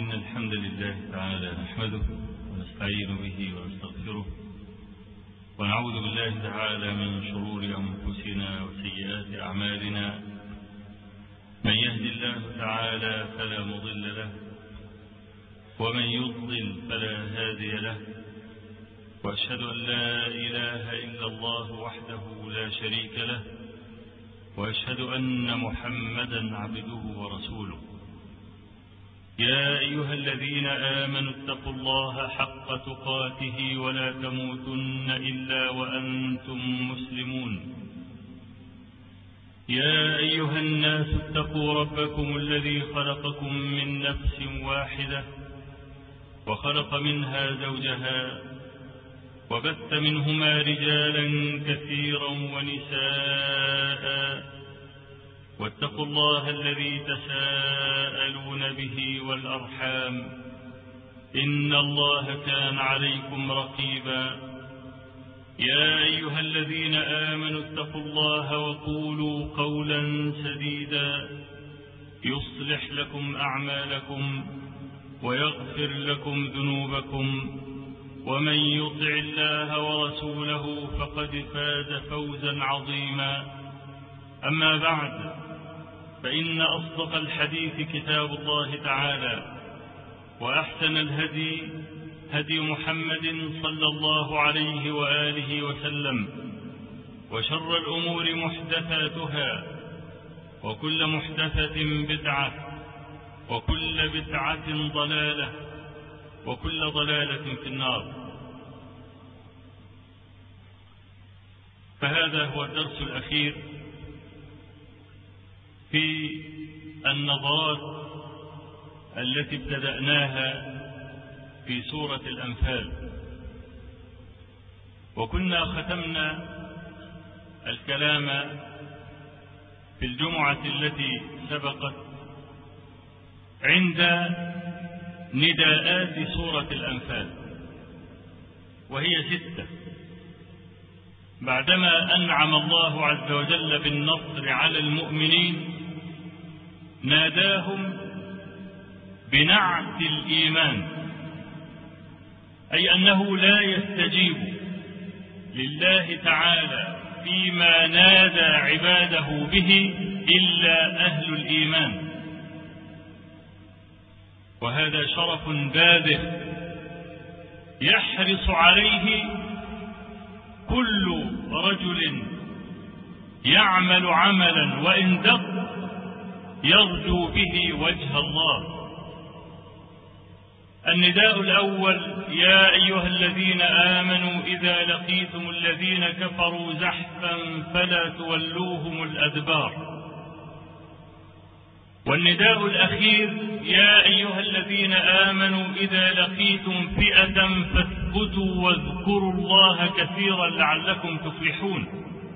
إن الحمد لله تعالى نحمده ونستعين به ونستغفره ونعوذ بالله تعالى من شرور أنفسنا وسيئات أعمالنا. من يهد الله تعالى فلا مضل له ومن يضلل فلا هادي له، وأشهد أن لا إله إلا الله وحده لا شريك له، وأشهد أن محمدا عبده ورسوله. يا أيها الذين آمنوا اتقوا الله حق تقاته ولا تموتن إلا وأنتم مسلمون. يا أيها الناس اتقوا ربكم الذي خلقكم من نفس واحدة وخلق منها زوجها وبث منهما رجالا كثيرا ونساء، واتقوا الله الذي تساءلون به والأرحام إن الله كان عليكم رقيبا. يا أيها الذين آمنوا اتقوا الله وقولوا قولا سديدا يصلح لكم أعمالكم ويغفر لكم ذنوبكم، ومن يطع الله ورسوله فقد فاز فوزا عظيما. أما بعد، فإن أصدق الحديث كتاب الله تعالى، وأحسن الهدي هدي محمد صلى الله عليه وآله وسلم، وشر الأمور محدثاتها، وكل محدثة بدعة، وكل بدعة ضلالة، وكل ضلالة في النار. فهذا هو الدرس الأخير في النظرات التي ابتدأناها في سورة الأنفال، وكنا ختمنا الكلام في الجمعة التي سبقت عند نداءات سورة الأنفال، وهي 6. بعدما أنعم الله عز وجل بالنصر على المؤمنين ناداهم بنعت الإيمان، أي أنه لا يستجيب لله تعالى فيما نادى عباده به إلا أهل الإيمان، وهذا شرف باذخ يحرص عليه كل رجل يعمل عملا وإن دق يرجو به وجه الله. النداء الأول: يا أيها الذين آمنوا إذا لقيتم الذين كفروا زحفا فلا تولوهم الأدبار. والنداء الأخير: يا أيها الذين آمنوا إذا لقيتم فئة فاثبتوا واذكروا الله كثيرا لعلكم تفلحون.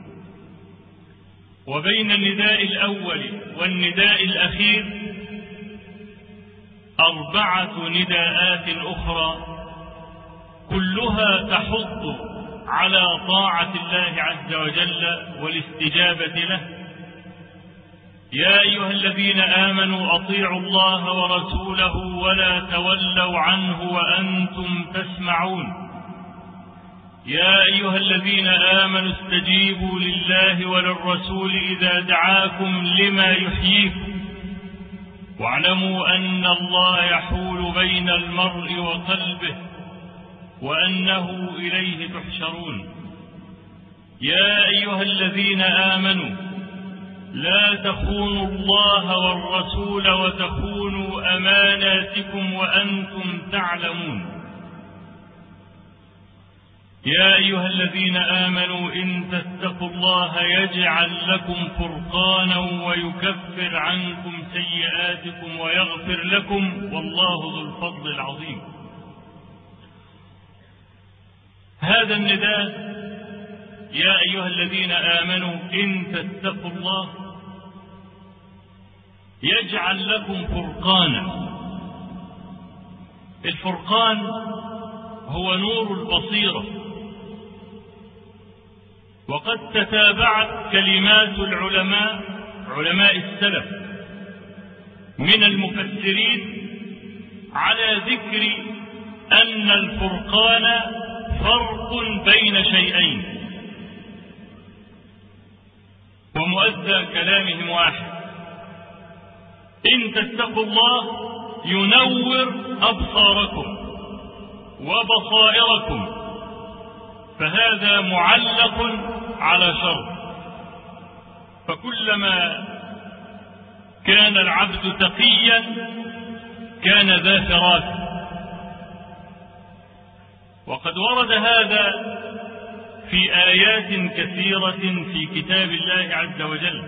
وبين النداء الأول والنداء الأخير 4 نداءات أخرى كلها تحض على طاعة الله عز وجل والاستجابة له. يا أيها الذين آمنوا أطيعوا الله ورسوله ولا تولوا عنه وأنتم تسمعون. يا أيها الذين آمنوا استجيبوا لله وللرسول إذا دعاكم لما يحييكم واعلموا أن الله يحول بين المرء وقلبه وأنه إليه تحشرون. يا أيها الذين آمنوا لا تخونوا الله والرسول وتخونوا أماناتكم وأنتم تعلمون. يا أيها الذين آمنوا إن تتقوا الله يجعل لكم فرقانا ويكفر عنكم سيئاتكم ويغفر لكم والله ذو الفضل العظيم. هذا النداء: يا أيها الذين آمنوا إن تتقوا الله يجعل لكم فرقانا. الفرقان هو نور البصيرة، وقد تتابعت كلمات علماء السلف من المفسرين الذكر أن الفرقان فرق بين شيئين، ومؤدى كلامهم واحد: إن تتقوا الله ينور أبصاركم وبصائركم، فهذا معلق على شرط. فكلما كان العبد تقيا كان ذا فراس. وقد ورد هذا في آيات كثيرة في كتاب الله عز وجل.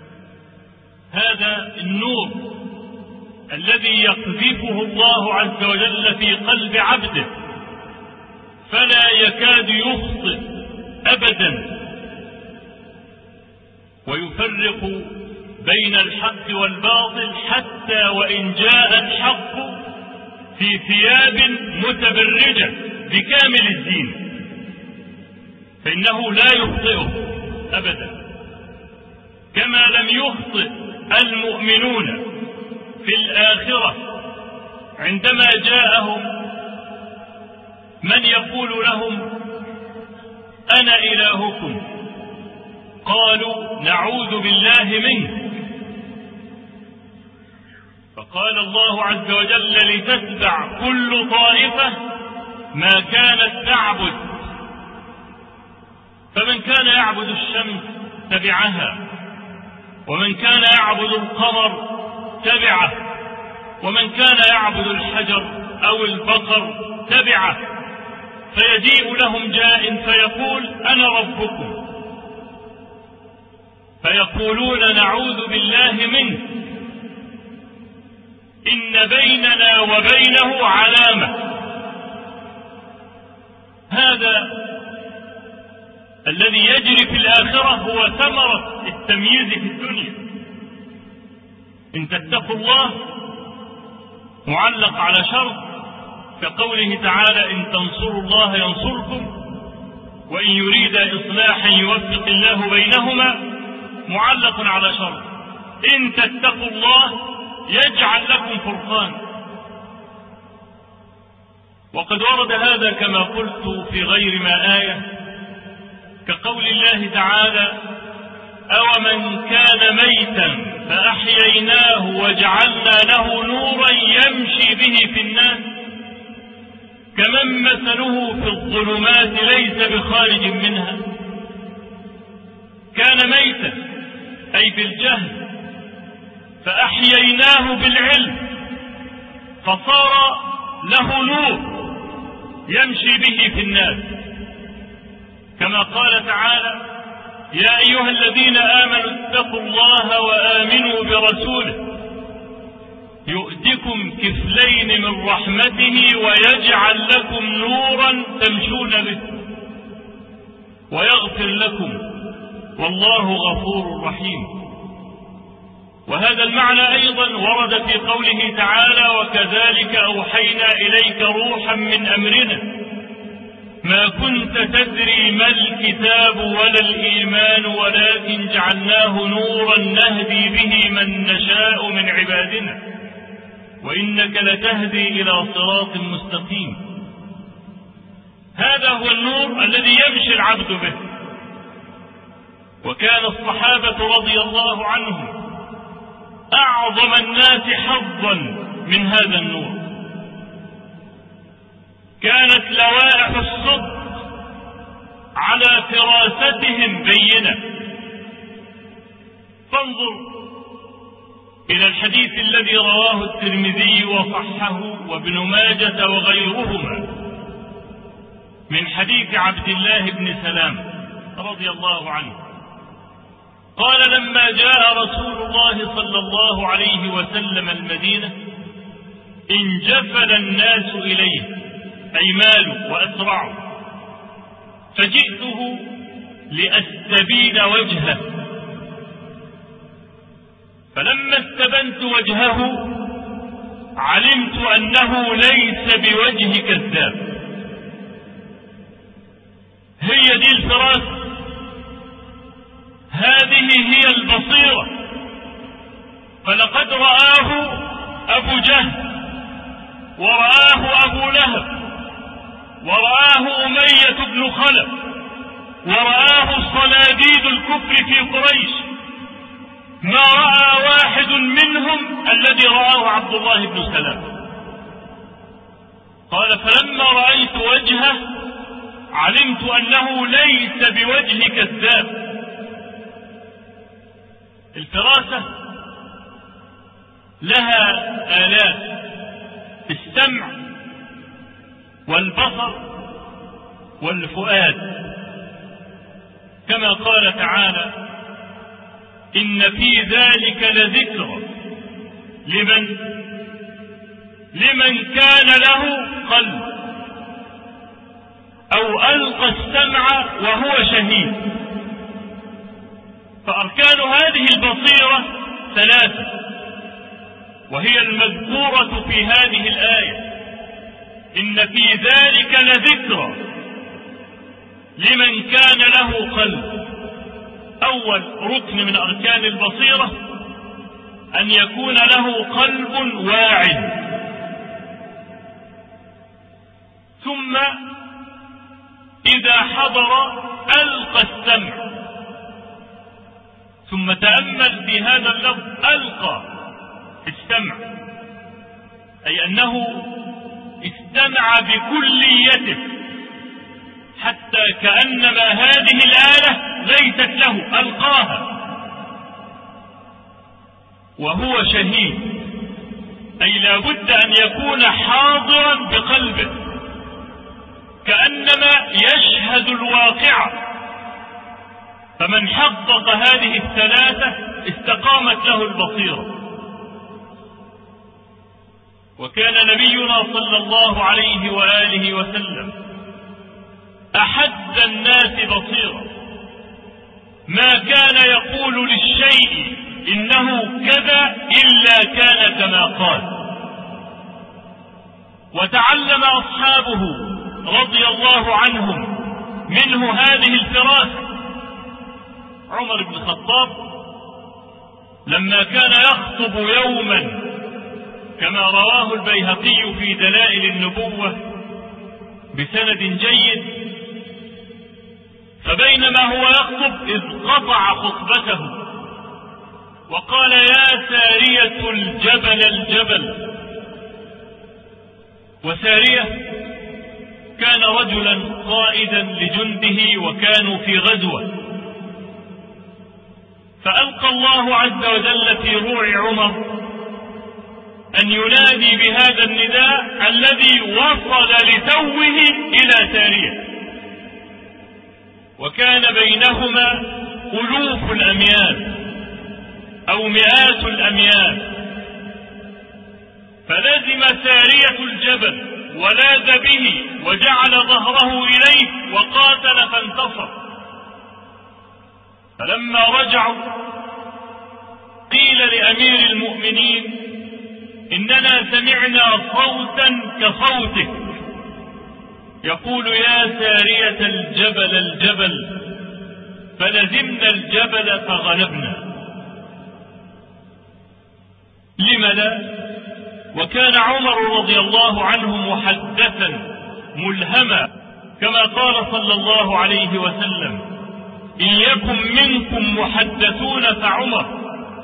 هذا النور الذي يقذفه الله عز وجل في قلب عبده فلا يكاد يخطئ أبدا، ويفرق بين الحق والباطل، حتى وإن جاء الحق في ثياب متبرجة بكامل الدين فإنه لا يخطئه أبدا، كما لم يخطئ المؤمنون في الآخرة عندما جاءهم من يقول لهم أنا إلهكم قالوا نعوذ بالله منك، فقال الله عز وجل لتتبع كل طائفة ما كانت تعبد، فمن كان يعبد الشمس تبعها، ومن كان يعبد القمر تبعه، ومن كان يعبد الحجر أو البقر تبعه، فيجيء لهم جاء فيقول أنا ربكم، فيقولون نعوذ بالله منه، إن بيننا وبينه علامة. هذا الذي يجري في الآخرة هو ثمرة التمييز في الدنيا. إن تتقوا الله معلق على شرط، كقوله تعالى إن تنصروا الله ينصركم وإن يريد إصلاحا يوفق الله بينهما، معلق على شرط إن تتقوا الله يجعل لكم فرقان. وقد ورد هذا كما قلت في غير ما آية، كقول الله تعالى أومن كان ميتا فأحييناه وجعلنا له نورا يمشي به في الناس كمن مثله في الظلمات ليس بخارج منها. كان ميتا أي بالجهل، فأحييناه بالعلم فصار له نور يمشي به في الناس، كما قال تعالى يا أيها الذين آمنوا اتقوا الله وآمنوا برسوله يؤتكم كفلين من رحمته ويجعل لكم نورا تمشون به ويغفر لكم والله غفور رحيم. وهذا المعنى أيضا ورد في قوله تعالى وكذلك أوحينا إليك روحا من أمرنا ما كنت تدري ما الكتاب ولا الإيمان ولكن جعلناه نورا نهدي به من نشاء من عبادنا وإنك لتهدي إلى صراط مستقيم. هذا هو النور الذي يمشي العبد به. وكان الصحابة رضي الله عنهم أعظم الناس حظا من هذا النور. كانت لوائح الصدق على فراستهم بينة. فانظر إلى الحديث الذي رواه الترمذي وصححه وابن ماجة وغيرهما من حديث عبد الله بن سلام رضي الله عنه قال لما جاء رسول الله صلى الله عليه وسلم المدينة انجفل الناس إليه أي مالوا وأسرعوا، فجئته لأستبين وجهه، فلما استبنت وجهه علمت أنه ليس بوجه كذاب. هي دي الفراسة، هذه هي البصيرة. فلقد رآه أبو جهل ورآه أبو لهب، ورآه أمية بن خلف، ورآه صناديد الكفر في قريش، ما رأى واحد منهم الذي رآه عبد الله بن سلام. قال: فلما رأيت وجهه علمت أنه ليس بوجه كذاب. الفراسة لها آلات: السمع والبصر والفؤاد، كما قال تعالى: إن في ذلك لذكرى لمن كان له قلب أو ألقى السمع وهو شهيد. فأركان هذه البصيرة ثلاثة، وهي المذكورة في هذه الآية: إن في ذلك لذكرى لمن كان له قلب. أول ركن من أركان البصيرة أن يكون له قلب واعٍ. ثم إذا حضر ألقى السمع. ثم تأمل في هذا اللفظ: ألقى السمع، أي أنه استمع بكليته، حتى كأنما هذه الآلة ليست له، ألقاها. وهو شهيد، أي لا بد أن يكون حاضرا بقلبه، كأنما يشهد الواقع. فمن حقق هذه الثلاثة استقامت له البصيرة. وكان نبينا صلى الله عليه وآله وسلم أحد الناس بصيرة، ما كان يقول للشيء إنه كذا إلا كان كما قال. وتعلم أصحابه رضي الله عنهم منه هذه الفراسة. عمر بن الخطاب لما كان يخطب يوما، كما رواه البيهقي في دلائل النبوة بسند جيد، فبينما هو يخطب إذ قطع خطبته وقال: يا سارية الجبل الجبل. وسارية كان رجلا قائدا لجنده وكانوا في غزوة، فألقى الله عز وجل في روع عمر أن ينادي بهذا النداء الذي وصل لتوه إلى سارية، وكان بينهما ألوف الأميال أو مئات الأميال. فلزم سارية الجبل ولاذ به وجعل ظهره إليه وقاتل فانتصر. فلما رجعوا قيل لأمير المؤمنين: إننا سمعنا صوتا كصوتك يقول: يا سارية الجبل الجبل. فلزمنا الجبل فغلبنا. لم لا؟ وكان عمر رضي الله عنه محدثا ملهما، كما قال صلى الله عليه وسلم: إن يكن منكم محدثون فعمر.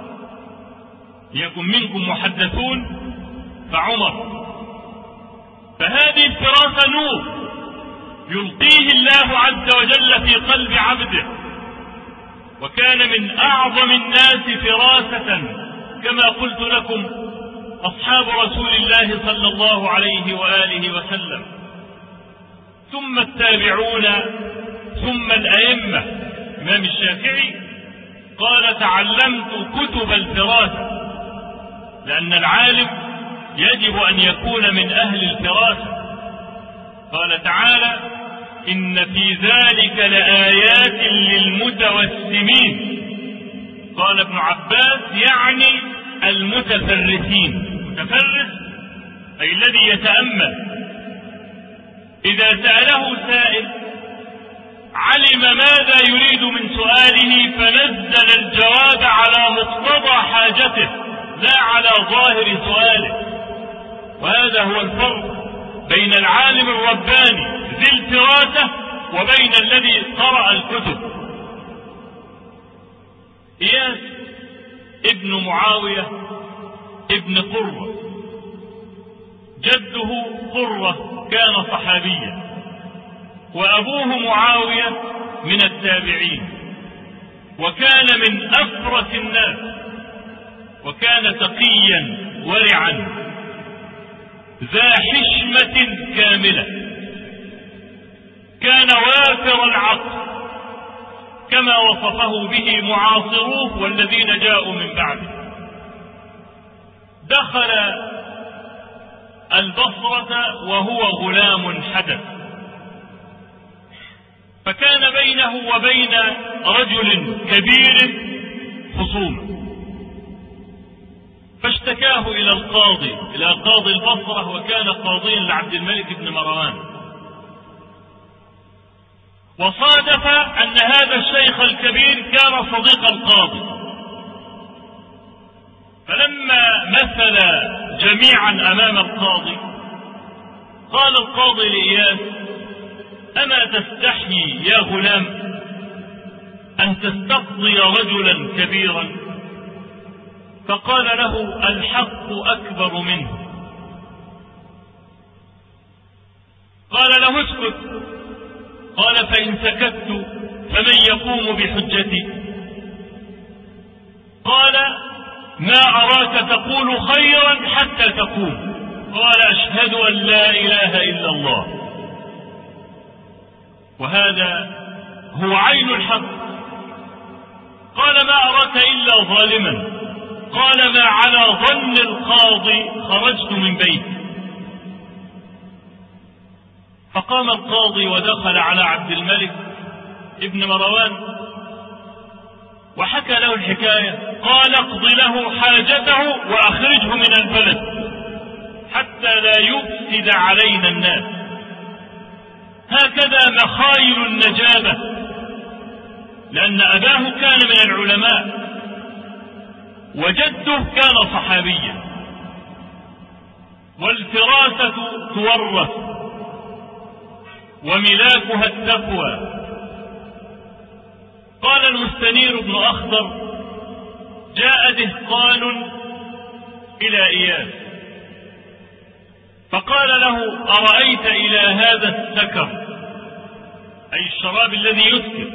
يكن منكم محدثون فعمر. فهذه الفراسة نور يلقيه الله عز وجل في قلب عبده، وكان من أعظم الناس فراسة كما قلت لكم أصحاب رسول الله صلى الله عليه وآله وسلم، ثم التابعون، ثم الأئمة. الإمام الشافعي قال: تعلمت كتب الفراسة، لأن العالم يجب أن يكون من أهل الفراسة. قال تعالى: إن في ذلك لآيات للمتوسمين. قال ابن عباس: يعني المتفرسين. متفرس أي الذي يتأمل. إذا سأله سائل علم ماذا يريد من سؤاله فنزل الجواب على مقتضى حاجته لا على ظاهر سؤاله. وهذا هو الفرق بين العالم الرباني ذي الفراسة وبين الذي قرأ الكتب. إياس ابن معاوية ابن قرة، جده قرة كان صحابيا، وأبوه معاوية من التابعين، وكان من أفرس الناس، وكان تقيا ورعا ذا حشمة كاملة، كان وافر العقل كما وصفه به معاصروه والذين جاءوا من بعده. دخل البصرة وهو غلام حدث، فكان بينه وبين رجل كبير خصومة، فاشتكاه إلى القاضي، إلى قاضي البصرة، وكان قاضيا لعبد الملك بن مروان. وصادف أن هذا الشيخ الكبير كان صديق القاضي، فلما مثل جميعا أمام القاضي قال القاضي لإياس: أما تستحي يا غلام أن تستقضي رجلا كبيرا؟ فقال له: الحق أكبر منه. قال له: اسكت. قال: فإن سكت فمن يقوم بحجتي؟ قال: ما أراك تقول خيرا حتى تقوم. قال: أشهد أن لا إله إلا الله. وهذا هو عين الحق. قال: ما أراك إلا ظالما. قال: ما على ظن القاضي خرجت من بيتي. فقام القاضي ودخل على عبد الملك ابن مروان وحكى له الحكاية. قال: اقض له حاجته وأخرجه من البلد حتى لا يفسد علينا الناس. هكذا مخايل النجابة، لأن أباه كان من العلماء وجده كان صحابيا، والفراسة تورث وملاكها التقوى. قال المستنير بن أخضر: جاء دهقان إلى إياس فقال له: أرأيت إلى هذا السكر، أي الشراب الذي يسكر،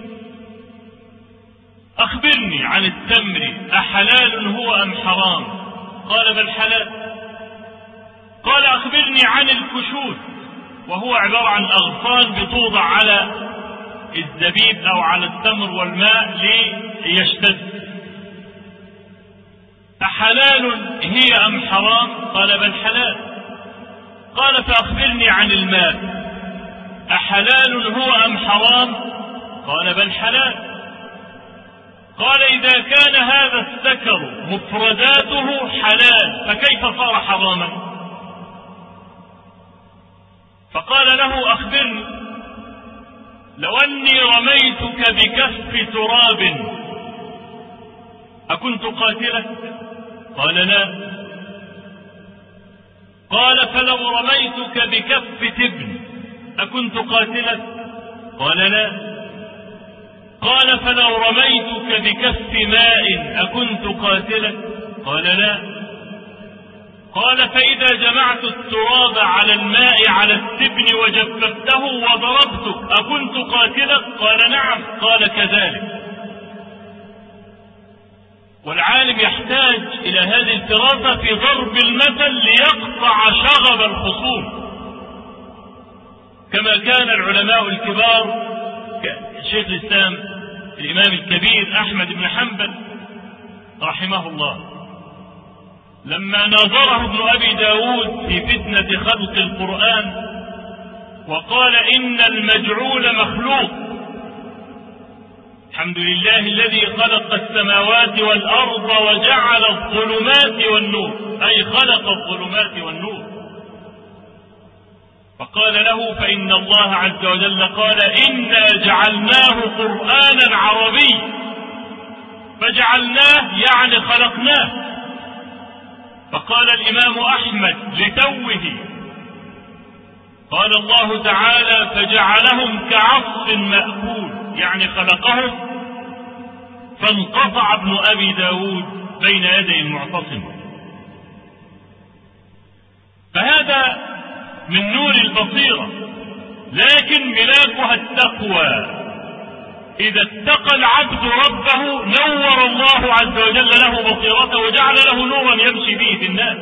أخبرني عن التمر، أحلال هو أم حرام؟ قال: بل حلال. قال: أخبرني عن الكشوت، وهو عبارة عن أغصان بتوضع على الزبيب أو على التمر والماء ليشتد، أحلال هي أم حرام؟ قال: بل حلال. قال: فأخبرني عن الماء، أحلال هو أم حرام؟ قال: بل حلال. قال: إذا كان هذا السكر مفرداته حلال فكيف صار حراما؟ فقال له: أخبرني، لو أني رميتك بكف تراب أكنت قاتلك؟ قال: لا. قال: فلو رميتك بكف تبن أكنت قاتلك؟ قال: لا. قال: فلو رميتك بكف ماء أكنت قاتلك؟ قال: لا. قال: فإذا جمعت التراب على الماء على التبن وجففته وضربتك أكنت قاتلك؟ قال: نعم. قال: كذلك. والعالم يحتاج إلى هذه الفراسة في ضرب المثل ليقطع شغب الخصوم، كما كان العلماء الكبار شيخ الإسلام الإمام الكبير أحمد بن حنبل رحمه الله لما ناظره ابن أبي داود في فتنة خلق القرآن وقال: إن المجعول مخلوق، الحمد لله الذي خلق السماوات والأرض وجعل الظلمات والنور، أي خلق الظلمات والنور. فقال له: فإن الله عز وجل قال: إنا جعلناه قرآنا عربي، فجعلناه يعني خلقناه. فقال الإمام أحمد لتوه: قال الله تعالى فجعلهم كعصف مأكول، يعني خلقهم فانقطع ابن أبي داود بين يدي المعتصم. فهذا من نور البصيرة، لكن ملاكها التقوى. إذا اتقى العبد ربه نور الله عز وجل له بصيرته وجعل له نورا يمشي به في الناس.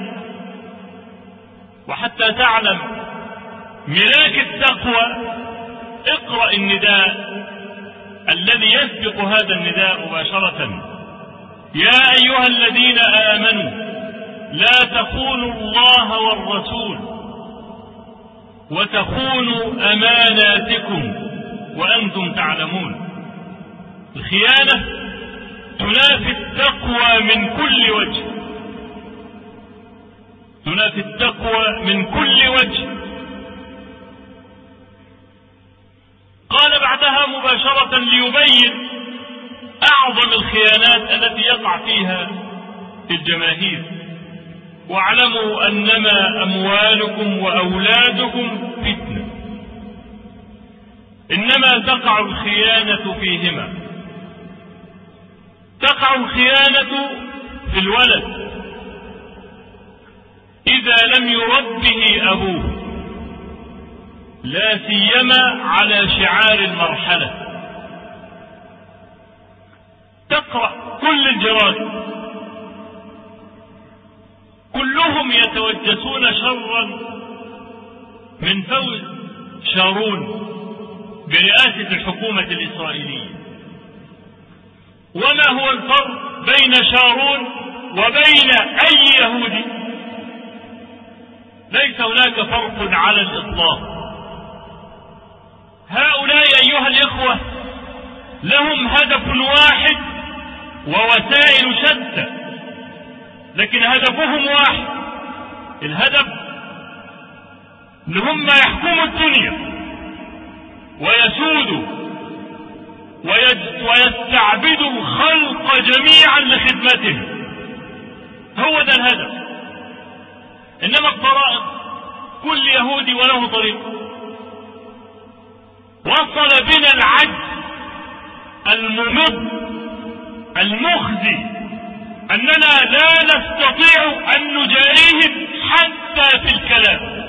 وحتى تعلم ملاك التقوى اقرأ النداء الذي يسبق هذا النداء مباشرة: يا أيها الذين آمنوا لا تخونوا الله والرسول وتخونوا أماناتكم وأنتم تعلمون. الخيانة تنافي التقوى من كل وجه، تنافي التقوى من كل وجه. قال بعدها مباشرة ليبين أعظم الخيانات التي يقع فيها الجماهير: واعلموا أنما أموالكم وأولادكم فتنة، إنما تقع الخيانة فيهما. تقع الخيانة في الولد إذا لم يربه أبوه، لا سيما على شعار المرحلة. تقرأ كل الجرائد كلهم يتوجسون شرا من فوز شارون برئاسة الحكومة الإسرائيلية. وما هو الفرق بين شارون وبين أي يهودي؟ ليس هناك فرق على الإطلاق. هؤلاء أيها الإخوة لهم هدف واحد ووسائل شتى، لكن هدفهم واحد. الهدف ان هم يحكموا الدنيا ويسودوا ويستعبدوا الخلق جميعا لخدمتهم. هو ده الهدف. انما الطرائق كل يهودي وله طريق. وصل بنا العجز الممض المخزي أننا لا نستطيع أن نجاريهم حتى في الكلام،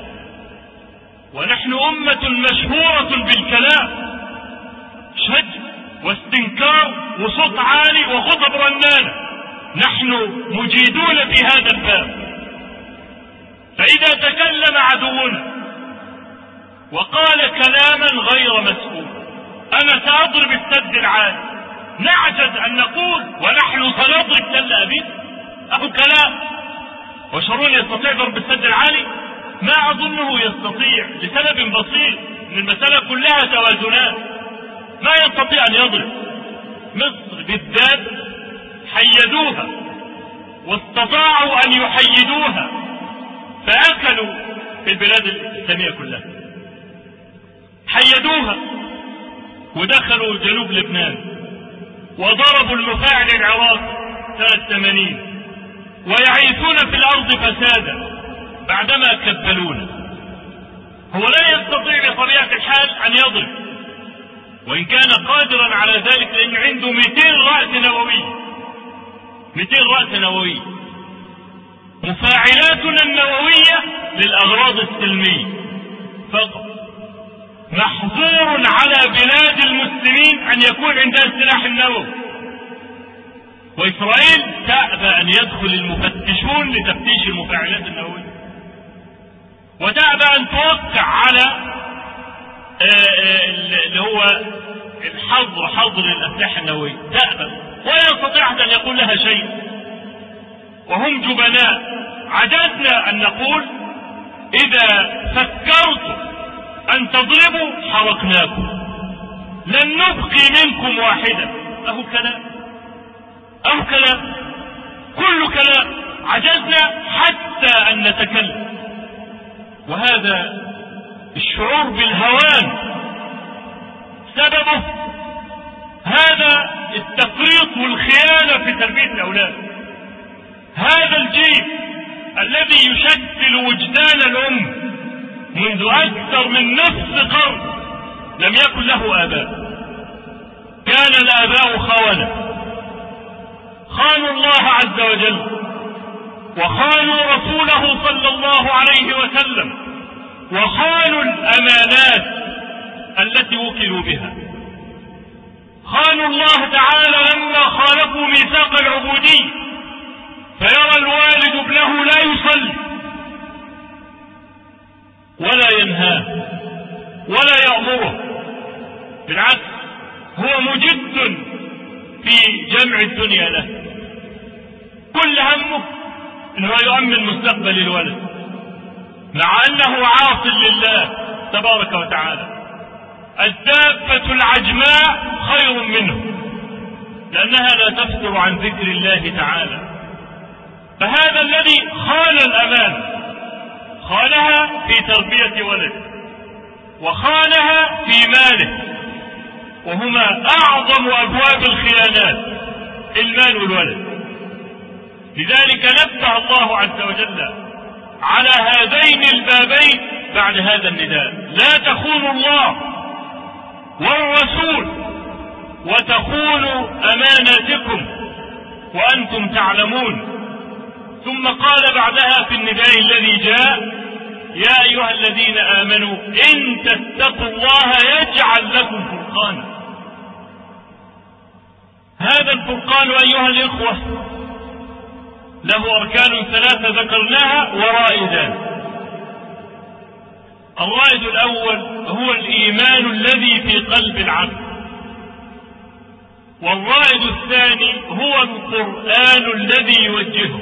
ونحن أمة مشهورة بالكلام، شج واستنكار وصوت عالي وخطب رنانة. نحن مجيدون في هذا الباب. فإذا تكلم عدونا وقال كلاما غير مسؤول: أنا سأضرب السد العالي، نعجز أن نقول ونحن سنضرب تل أبيب؟ أهو كلام. وشارون يستطيع ضرب السد العالي؟ ما أظنه يستطيع، لسبب بسيط: ان المسألة كلها توازنات. ما يستطيع أن يضرب. مصر بالذات حيدوها واستطاعوا أن يحيدوها، فأكلوا في البلاد الإسلامية كلها. حيدوها ودخلوا جنوب لبنان وضربوا المفاعل العراقي سنة 80، ويعيثون في الأرض فسادا بعدما كبلونا. هو لا يستطيع بطبيعة الحال أن يضرب، وإن كان قادرا على ذلك لأن عنده 200 رأس نووي. 200 رأس نووي. مفاعلاتنا النووية للأغراض السلمية فقط. محظور على بلاد المسلمين أن يكون عندها السلاح النووي. وإسرائيل تأبى أن يدخل المفتشون لتفتيش المفاعلات النووية، وتأبى أن توقع على اللي هو حظر الأسلحة النووية. تأبى ولا يستطيع أن يقول لها شيء، وهم جبناء. عجزنا أن نقول إذا فكرتم أن تضربوا حرقناكم، لن نبقي منكم واحدة. أهو كلام، أهو كلام، كل كلام. عجزنا حتى أن نتكلم. وهذا الشعور بالهوان سببه هذا التفريط والخيانة في تربية الأولاد. هذا الجيل الذي يشكل وجدان الأم منذ أكثر من نصف قرن لم يكن له آباء، كان الآباء خونة، خانوا الله عز وجل وخانوا رسوله صلى الله عليه وسلم وخانوا الأمانات التي وكلوا بها، خانوا الله تعالى لما خالفوا ميثاق العبودية، فيرى الوالد ابنه لا يصلي ولا ينهاه ولا يأمره، بالعكس هو مجد في جمع الدنيا له، كل همه انه يؤمن مستقبل الولد مع انه عاص لله تبارك وتعالى. الدابة العجماء خير منه لأنها لا تفتر عن ذكر الله تعالى. فهذا الذي خان الأمان خانها في تربية ولده وخانها في ماله، وهما أعظم أبواب الخيانات المال والولد. لذلك نبه الله عز وجل على هذين البابين بعد هذا النداء: لا تخونوا الله والرسول وتخونوا أماناتكم وأنتم تعلمون. ثم قال بعدها في النداء الذي جاء: يا أيها الذين آمنوا إن تتقوا الله يجعل لكم فرقانا. هذا الفرقان أيها الإخوة له أركان ثلاثة ذكرناها ورائدان. الرائد الأول هو الإيمان الذي في قلب العبد، والرائد الثاني هو القرآن الذي يوجهه،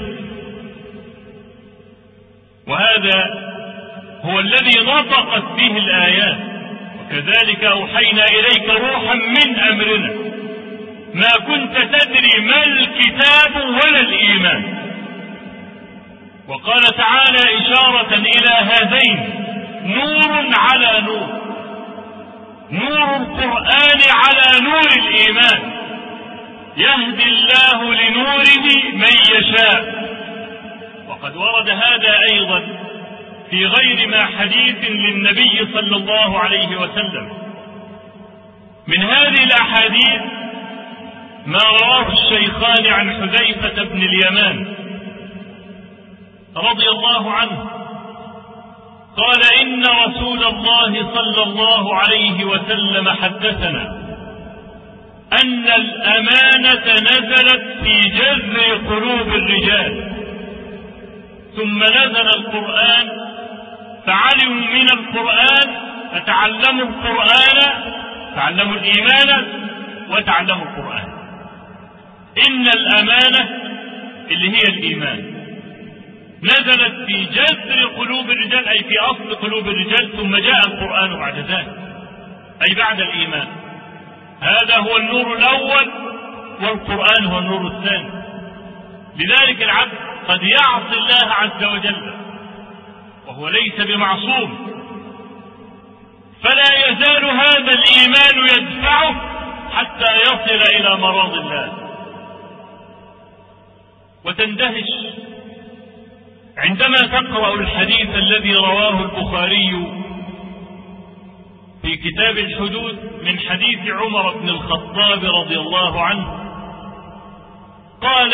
وهذا هو الذي نطقت به الآيات: وكذلك أوحينا إليك روحا من أمرنا ما كنت تدري ما الكتاب ولا الإيمان. وقال تعالى إشارة إلى هذين: نور على نور، نور القرآن على نور الإيمان، يهدي الله لنوره من يشاء. وقد ورد هذا أيضا في غير ما حديث للنبي صلى الله عليه وسلم. من هذه الأحاديث ما رواه الشيخان عن حذيفة بن اليمان رضي الله عنه قال: إن رسول الله صلى الله عليه وسلم حدثنا أن الأمانة نزلت في جذر قلوب الرجال، ثم نزل القرآن فعلموا من القرآن فتعلموا القرآن، تعلموا الإيمان وتعلموا القرآن. إن الأمانة اللي هي الإيمان نزلت في جذر قلوب الرجال، أي في أصل قلوب الرجال، ثم جاء القرآن بعد ذلك، أي بعد الإيمان. هذا هو النور الأول والقرآن هو النور الثاني. لذلك العبد قد يعصي الله عز وجل وهو ليس بمعصوم، فلا يزال هذا الإيمان يدفعه حتى يصل إلى مراض الله. وتندهش عندما تقرأ الحديث الذي رواه البخاري في كتاب الحدود من حديث عمر بن الخطاب رضي الله عنه قال: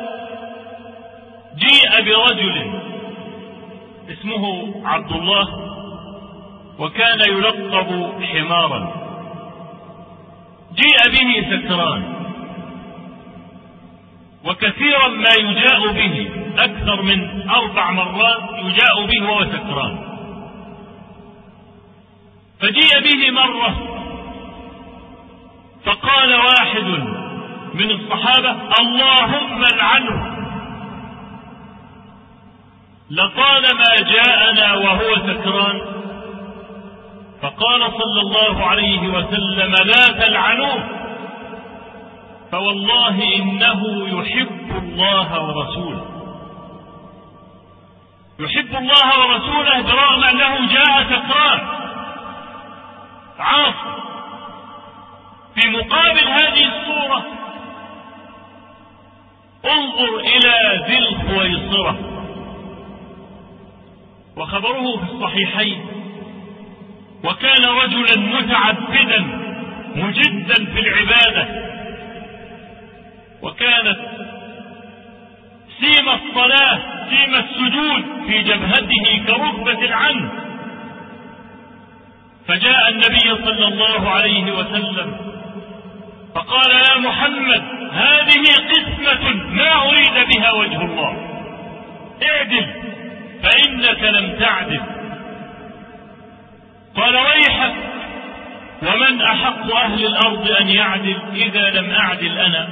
جيء برجل اسمه عبد الله وكان يلقب حمارا، جيء به سكران، وكثيرا ما يجاء به، أكثر من 4 مرات يجاء به وهو سكران. فجيء به مرة فقال واحد من الصحابة: اللهم العنه، لطالما جاءنا وهو سكران. فقال صلى الله عليه وسلم: لا تلعنوه، فوالله إنه يحب الله ورسوله، يحب الله ورسوله برغم أنه جاء سكران عاصي. في مقابل هذه الصورة انظر إلى ذي الخويصرة، وخبره في الصحيحين وكان رجلا متعبدا مجدا في العبادة، وكانت سيم الصلاة سيم السجود في جبهته كركبة عنه. فجاء النبي صلى الله عليه وسلم فقال: يا محمد، هذه قسمة ما أريد بها وجه الله، اعدل فإنك لم تعدل. قال: ويحك، ومن أحق أهل الأرض أن يعدل إذا لم أعدل أنا؟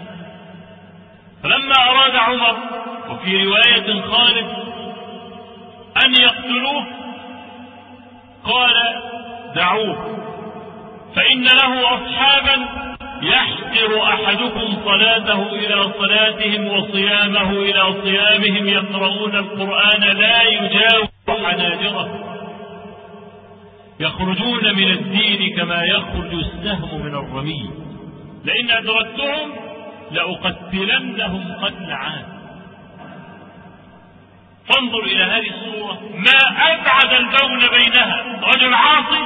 فلما أراد عمر وفي رواية خالد أن يقتلوه قال: دعوه، فإن له أصحابا يحقر أحدكم صلاته إلى صلاتهم وصيامه إلى صيامهم، يقرؤون القرآن لا يجاوز حناجرهم، يخرجون من الدين كما يخرج السهم من الرمي، لئن أدركتهم لأقتلنهم قتل عاد. فانظر إلى هذه الصورة، ما أبعد البون بينها، رجل عاصي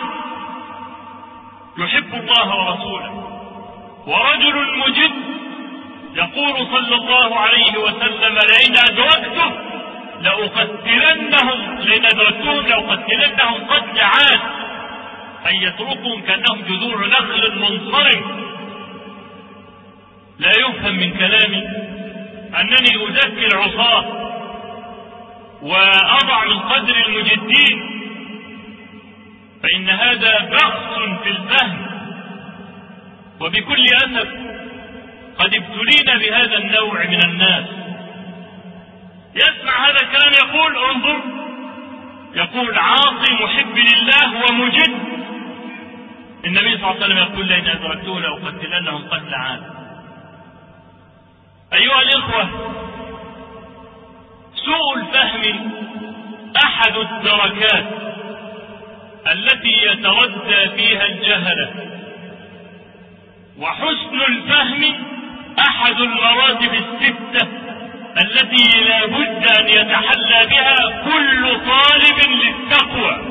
يحب الله ورسوله، ورجل مجد يقول صلى الله عليه وسلم: لئن أدركتهم لأقتلنهم قتل عاد، أن يتركهم كأنهم جذور نخل منصرم. لا يفهم من كلامي أنني أزكي العصاة وأضع من قدر المجدين، فإن هذا بخس في الفهم، وبكل أسف قد ابتلينا بهذا النوع من الناس. يسمع هذا الكلام يقول: انظر، يقول عاصي محب لله ومجد، النبي صلى الله عليه وسلم يقول: لئن أدركته لأقتلنهم قتل عاد. أيها الإخوة، سوء الفهم أحد الدركات التي يتردى فيها الجهلة، وحسن الفهم أحد المراتب الستة التي لا بد أن يتحلى بها كل طالب للتقوى.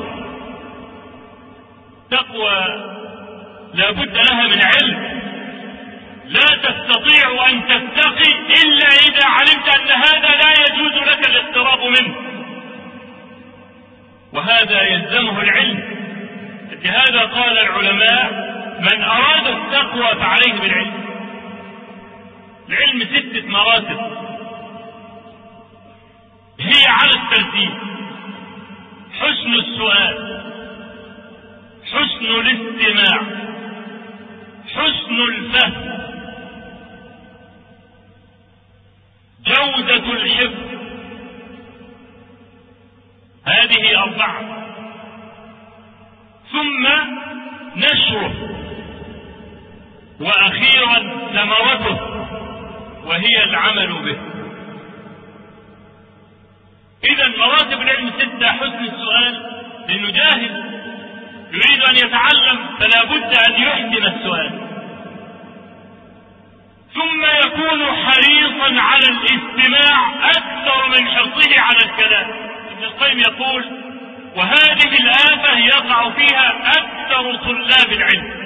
تقوى لا بد لها من علم، لا تستطيع أن تتقي إلا إذا علمت أن هذا لا يجوز لك الاقتراب منه، وهذا يلزمه العلم. لهذا قال العلماء: من أراد التقوى فعليه بالعلم. العلم 6 مراتب هي على الترتيب: حسن السؤال، حسن الاستماع، حسن الفهم، جودة الحفظ. هذه 4. ثم نشره، وأخيرا ثمرته وهي العمل به. إذا مراتب العلم 6: حسن السؤال، لأنه جاهل يريد أن يتعلم فلا بد أن يحسن السؤال، ثم يكون حريصا على الاستماع أكثر من حرصه على الكلام. ابن القيم يقول: وهذه الآفة يقع فيها أكثر طلاب العلم،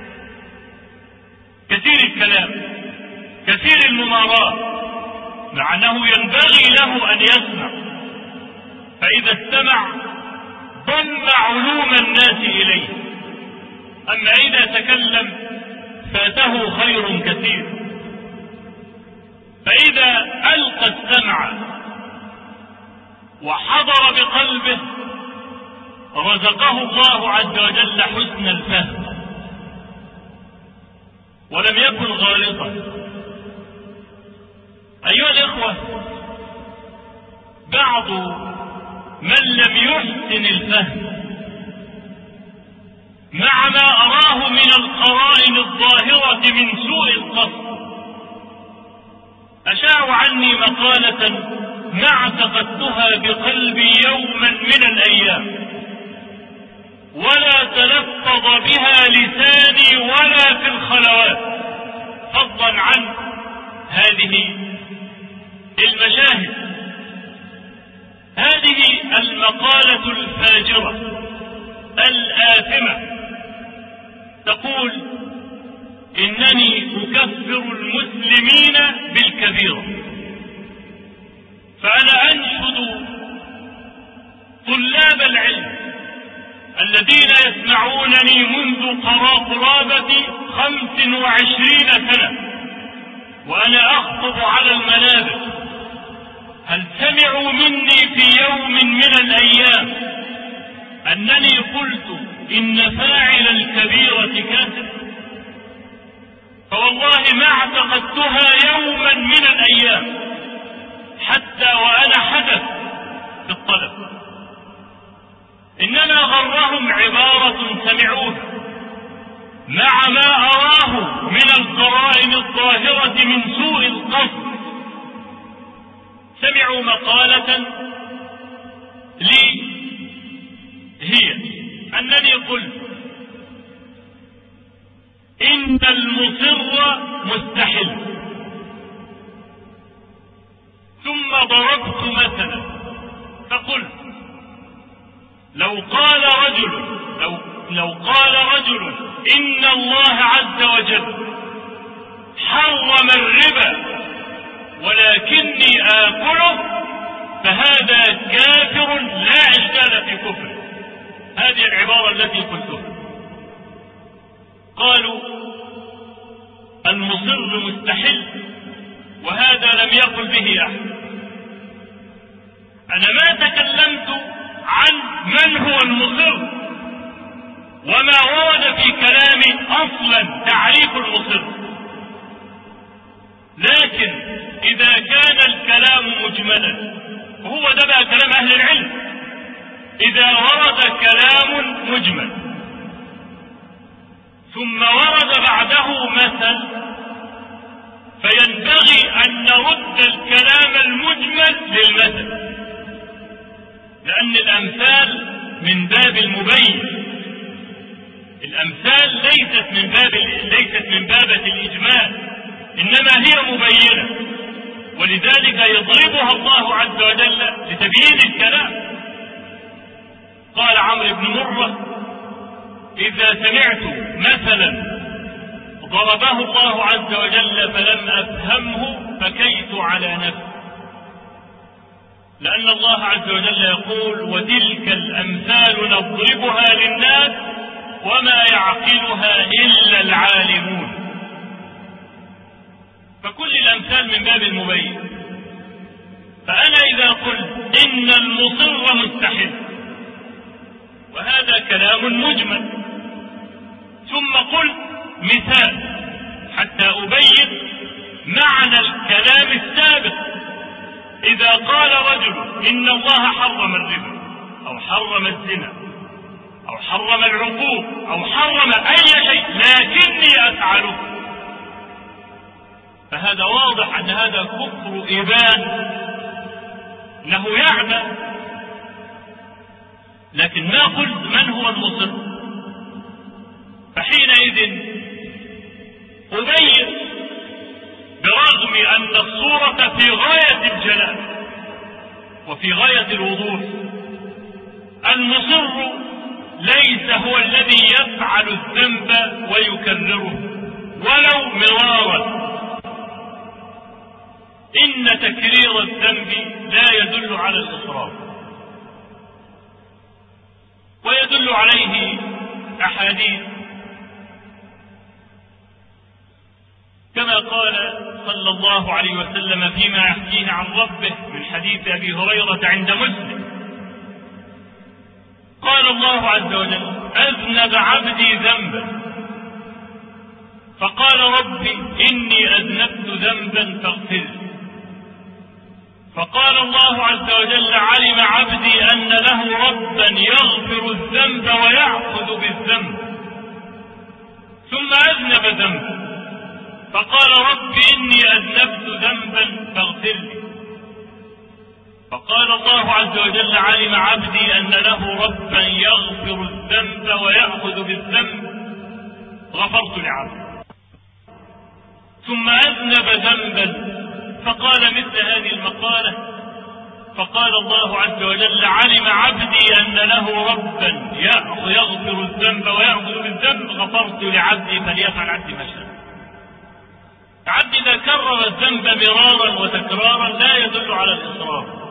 كثير الكلام، كثير الممارات، مع أنه ينبغي له أن يسمع، فإذا استمع ضم علوم الناس إليه، أما إذا تكلم فاته خير كثير. فإذا ألقى السمع وحضر بقلبه رزقه الله عز وجل حسن الفهم، ولم يكن غالطا. أيها الإخوة، بعض من لم يحسن الفهم مع ما أراه من القرائن الظاهرة من سوء القصد أشاعوا عني مقالة ما اعتقدتها بقلبي يوما من الأيام، ولا تلفظ بها لساني ولا في الخلوات، فضلا عن هذه المشاهد. هذه المقالة الفاجرة الآثمة إنني أكفر المسلمين بالكبيرة. فأنا أنشد طلاب العلم الذين يسمعونني منذ قرابة 25 سنة وأنا أخطب على المنابر، هل سمعوا مني في يوم من الأيام أنني قلت إن فاعل الكبيرة كافر؟ فوالله ما اعتقدتها يوما من الأيام حتى وأنا حدث في الطلب، إنما غرهم عبارة سمعوها مع ما أراه من القرائن الظاهرة من سوء القصد. سمعوا مقالة لي هي أنني قلت إن المصر مستحل، ثم ضربت مثلا فقلت لو قال رجل إن الله عز وجل حرم الربا ولكني آكله فهذا كافر لا إشكال في كفره. هذه العبارة التي قلتها. قالوا المصر مستحل وهذا لم يقل به أحد. أنا ما تكلمت عن من هو المصر وما ورد في كلامي أصلا تعريف المصر، لكن إذا كان الكلام مجملا وهو ده بقى كلام أهل العلم، إذا ورد كلام مجمل ثم ورد بعده مثل فينبغي أن نرد الكلام المجمل للمثل، لأن الأمثال من باب المبين. الأمثال ليست من بابة الإجمال، إنما هي مبينة، ولذلك يضربها الله عز وجل لتبيين الكلام. قال عمرو بن مرة إذا سمعت مثلا ضربه الله عز وجل فلم أفهمه فكيت على نفسي، لأن الله عز وجل يقول وتلك الأمثال نضربها للناس وما يعقلها إلا العالمون. فكل الأمثال من باب المبين. فأنا إذا قلت إن المصر مستحل وهذا كلام مجمل، ثم قلت مثال حتى أبين معنى الكلام السابق، إذا قال رجل إن الله حرم الربا أو حرم الزنا أو حرم العقوق أو حرم أي شيء لكني أفعله، فهذا واضح أن هذا كفر إبان، أنه يعمى. لكن ما قلت من هو المصر، فحينئذ أبين برغم أن الصورة في غاية الجلال وفي غاية الوضوح. المصر ليس هو الذي يفعل الذنب ويكرره ولو مرارا. إن تكرير الذنب لا يدل على الإصرار، ويدل عليه أحاديث كما قال صلى الله عليه وسلم فيما يحكيه عن ربه من حديث أبي هريرة عند مسلم. قال الله عز وجل أذنب عبدي ذنبا فقال ربي إني أذنبت ذنبا فاغفر لي. فقال الله عز وجل علم عبدي أن له ربا يغفر الذنب ويأخذ بالذنب، ثم أذنب ذنبا فقال ربي إني أذنبت ذنبا فاغفر لي. فقال الله عز وجل علم عبدي أن له ربا يغفر الذنب ويأخذ بالذنب غفرت لعبدي. ثم أذنب ذنبا فقال مثل هذه المقالة، فقال الله عز وجل علم عبدي أن له ربا يغفر الذنب ويأخذ بالذنب غفرت لعبدي فليفعل عبدي ما شاء. العبد إذا كرر الذنب مرارا وتكرارا لا يدل على الإصرار.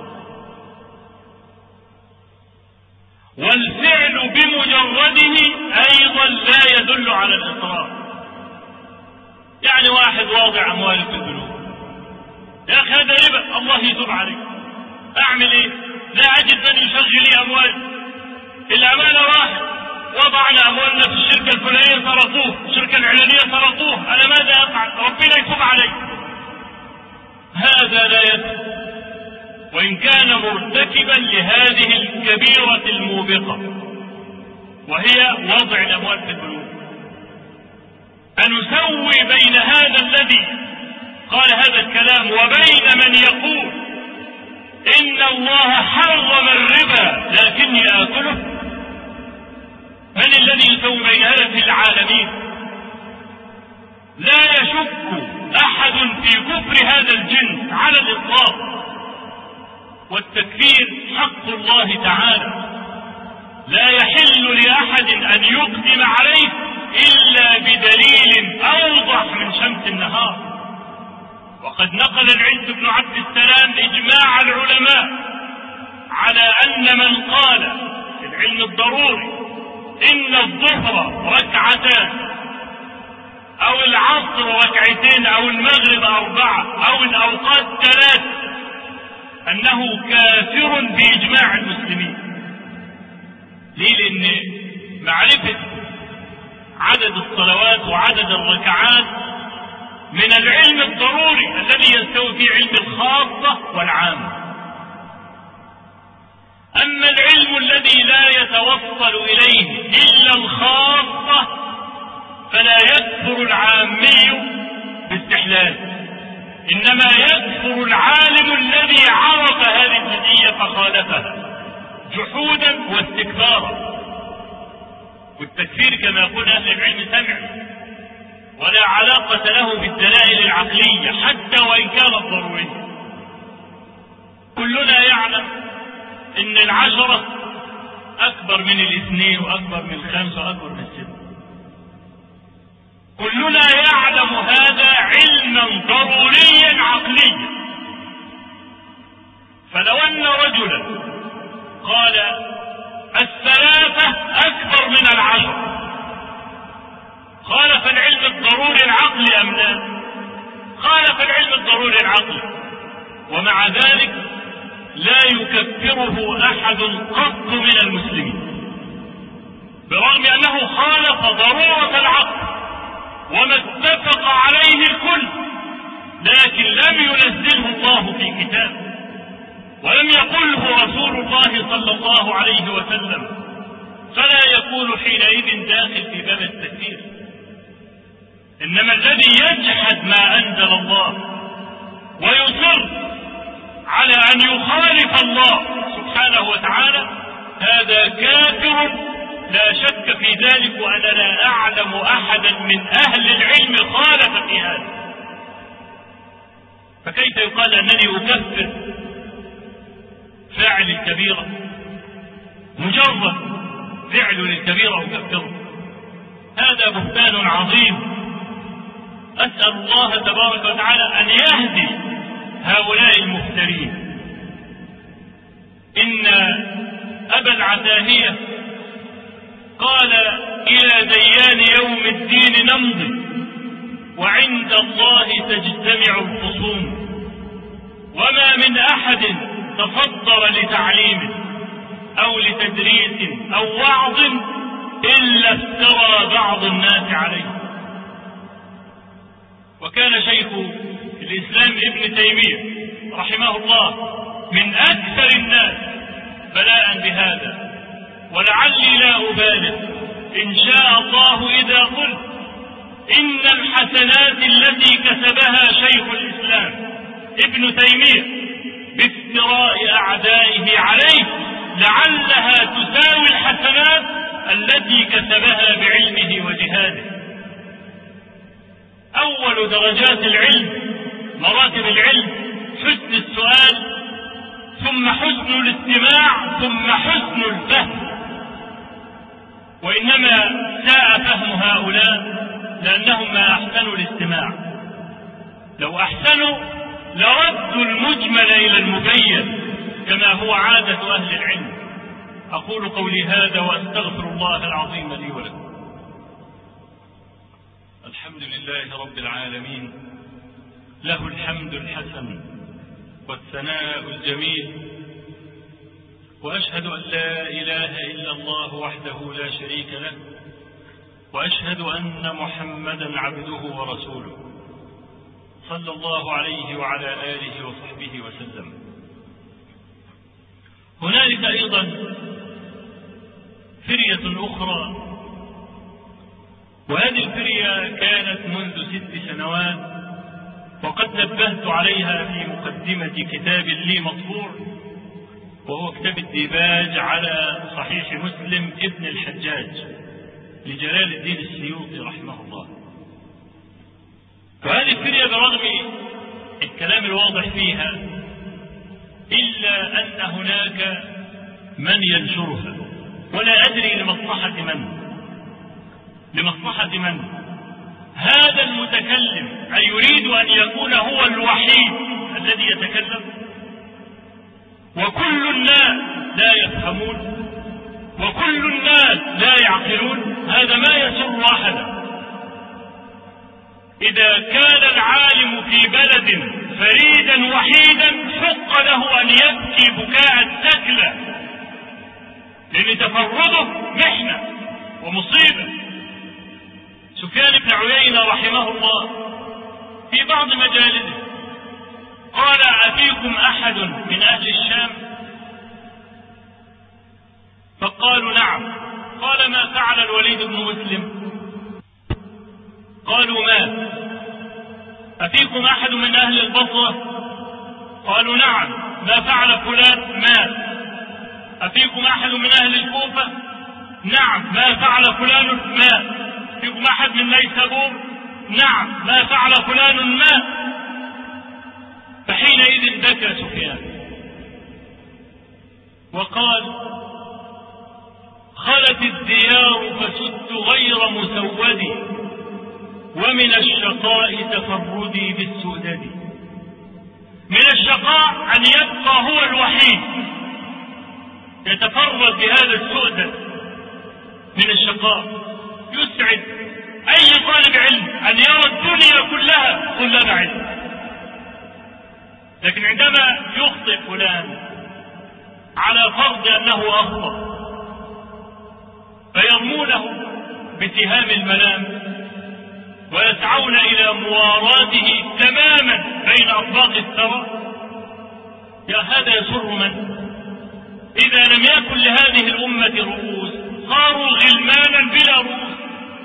والفعل بمجرده أيضا لا يدل على الإصرار. يعني واحد واضع أمواله في البنوك، يا أخي هذا ربا، الله يتوب عليك، أعمل إيه؟ لا أجد من يشغل لي أموالي، الأمانة واحد، وضعنا أموالنا في الشركة الفلانية سرقوه، الشركة العلانية سرقوه، أنا ماذا أفعل؟ ربنا يتوب علي. هذا لا يدل، وإن كان مرتكبا لهذه الكبيرة الموبقة وهي وضع الأموال في البنوك. أن نسوي بين هذا الذي قال هذا الكلام وبين من يقول إن الله حرم الربا لكني آكله؟ من الذي يسوي بين هذا في العالمين؟ لا يشك أحد في كفر هذا الجنس على الإطلاق. والتكفير حق الله تعالى، لا يحل لأحد أن يقدم عليه إلا بدليل أوضح من شمس النهار. وقد نقل العز بن عبد السلام إجماع العلماء على أن من قال في العلم الضروري إن الظهر ركعتان أو العصر ركعتين أو المغرب 4 أو الأوقات 3 أنه كافر بإجماع المسلمين. ليه؟ لأن معرفة عدد الصلوات وعدد الركعات من العلم الضروري الذي يستوي فيه علم الخاصة والعامة. أما العلم الذي لا يتوصل إليه إلا الخاصة فلا يكفر العامي باستحلال، إنما يكفر العالم الذي عرف هذه الجزئية فخالفها جحودا واستكبارا. والتكفير كما يقول أهل العلم سمع ولا علاقة له بالدلائل العقلية حتى وإن كانت ضرورية. كلنا يعلم إن 10 أكبر من 2 وأكبر من 5 وأكبر من 6. كلنا يعلم هذا علما ضروريا عقليا. فلو أن رجلا قال 3 أكبر من 10 خالف العلم الضروري العقلي أم لا؟ خالف العلم الضروري العقلي، ومع ذلك لا يكفره أحد قط من المسلمين برغم أنه خالف ضرورة العقل وما اتفق عليه الكل، لكن لم ينزله الله في كتابه ولم يقله رسول الله صلى الله عليه وسلم، فلا يكون حينئذ داخل في باب التكفير. إنما الذي يجحد ما أنزل الله ويصر على أن يخالف الله سبحانه وتعالى هذا كافر لا شك في ذلك، وأنا لا أعلم أحدا من أهل العلم خالف في هذا. فكيف يقال أنني أكفر فاعل الكبيرة؟ مجرد فعل للكبيرة أكفره؟ هذا بهتان عظيم. أسأل الله تبارك وتعالى أن يهدي هؤلاء المفترين. إن أبا العتاهية قال إلى ديان يوم الدين نمضي وعند الله تجتمع الخصوم، وما من أحد تصدر لتعليم أو لتدريس أو وعظ إلا افترى بعض الناس عليه. وكان شيخ الإسلام ابن تيمية رحمه الله من أكثر الناس بلاء بهذا، ولعلي لا أبالغ إن شاء الله إذا قلت إن الحسنات التي كسبها شيخ الإسلام ابن تيمية بافتراء أعدائه عليه لعلها تساوي الحسنات التي كسبها بعلمه وجهاده. أول درجات العلم مراتب العلم حسن السؤال، ثم حسن الاستماع، ثم حسن الفهم. وإنما ساء فهم هؤلاء لأنهم ما أحسنوا الاستماع. لو أحسنوا لردوا المجمل إلى المبين كما هو عادة أهل العلم. أقول قولي هذا وأستغفر الله العظيم لي ولكم. الحمد لله رب العالمين، له الحمد الحسن والثناء الجميل، وأشهد أن لا إله إلا الله وحده لا شريك له، وأشهد أن محمدا عبده ورسوله صلى الله عليه وعلى آله وصحبه وسلم. هنالك أيضا فرية أخرى، وهذه الفرية كانت منذ 6 سنوات، وقد نبهت عليها في مقدمة كتاب لي مطبوع، وهو كتاب الديباج على صحيح مسلم ابن الحجاج لجلال الدين السيوطي رحمه الله. وهذه الفرية برغم الكلام الواضح فيها إلا أن هناك من ينشرها، ولا أدري لمصلحة من هذا المتكلم أيريد أن يكون هو الوحيد الذي يتكلم وكل الناس لا يفهمون وكل الناس لا يعقلون؟ هذا ما يسر أحدا. إذا كان العالم في بلد فريدا وحيدا حق له أن يبكي بكاء الثكلى، لأن تفرده محنة ومصيبة. سفيان بن عيينة رحمه الله في بعض مجالسه قال: أفيكم أحد من أهل الشام؟ فقالوا: نعم. قال: ما فعل الوليد بن مسلم؟ قالوا: مات. أفيكم أحد من أهل البصرة؟ قالوا: نعم. ما فعل فلان؟ مات. أفيكم أحد من أهل الكوفة؟ نعم. ما فعل فلان؟ مات. أفيكم أحد من نيسابور؟ نعم. ما فعل فلان؟ مات. فحينئذ بكى سفيان وقال: خلت الديار فسدت غير مسودي، ومن الشقاء تفردي بالسؤدد. من الشقاء أن يبقى هو الوحيد يتفرد بهذا السؤدد من الشقاء. يسعد أي طالب علم أن يرى الدنيا كلها طلاب علم، لكن عندما يخطئ فلان على فرض أنه أخطأ فيرمونه باتهام الملام ويسعون إلى مواراته تماما بين أطباق الثرى، يا هذا يسر من؟ إذا لم يكن لهذه الأمة رؤوس صاروا غلمانا بلا رؤوس.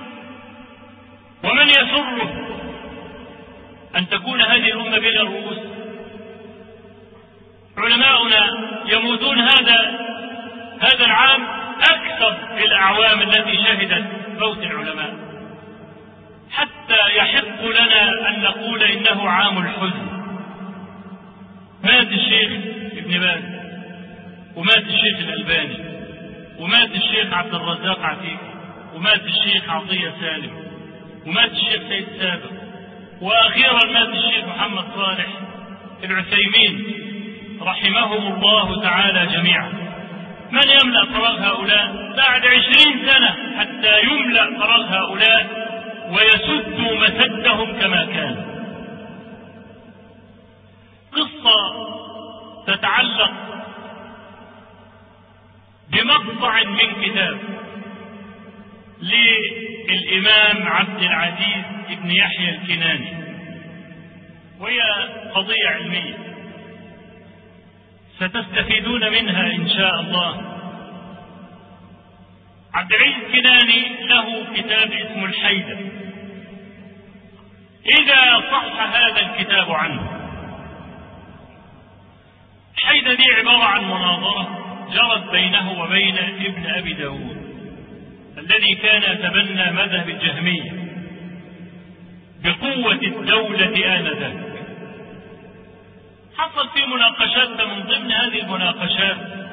ومن يسره أن تكون هذه الأمة بلا رؤوس؟ علماؤنا يموتون هذا العام أكثر الأعوام التي شهدت موت العلماء، حتى يحق لنا أن نقول إنه عام الحزن. مات الشيخ ابن باز، ومات الشيخ الألباني، ومات الشيخ عبد الرزاق عفيف، ومات الشيخ عطية سالم، ومات الشيخ سيد سابق، وأخيرا مات الشيخ محمد صالح العثيمين رحمهم الله تعالى جميعا. من يملأ فراغ هؤلاء؟ بعد 20 سنة حتى يملأ فراغ هؤلاء ويسدوا مسدهم كما كان. قصة تتعلق بمقطع من كتاب للإمام عبد العزيز بن يحيى الكناني، وهي قضية علمية ستستفيدون منها إن شاء الله. عبد العزيز الكناني له كتاب اسمه الحيدة. إذا صح هذا الكتاب عنه، الحيدة دي عبارة عن مناظرة جرت بينه وبين ابن أبي داود الذي كان يتبنى مذهب الجهمية بقوة الدولة آنذاك. حصل في مناقشات، من ضمن هذه المناقشات